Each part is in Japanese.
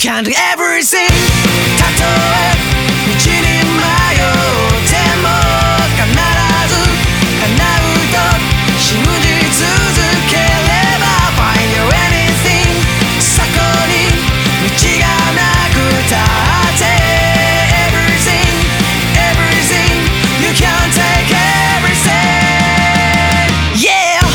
can do everything たとえ道に迷っても必ず叶うと信じ続ければ Find your anything そこに道がなくたって Everything, everything You can take everything Yeah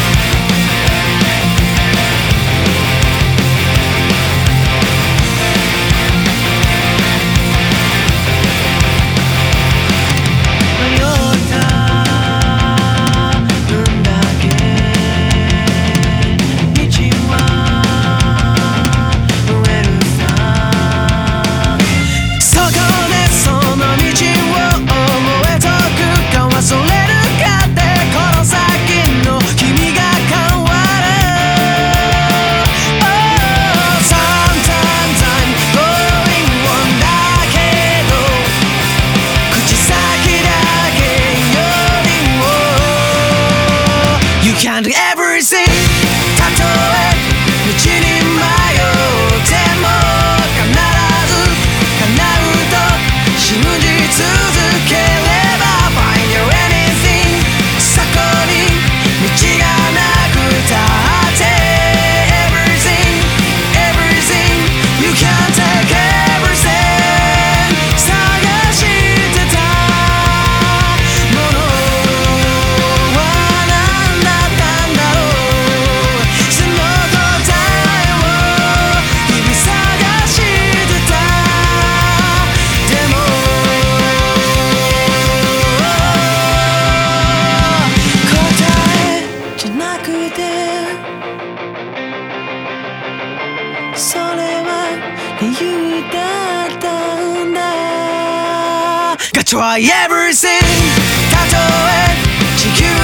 can do everything たとえ道に迷っても必ず叶うと信じ続ければ Find your anything そこに道がなくたって Everything, everything You can take everything 探してたものそれは理由だったんだ Gotta try everything たとえ地球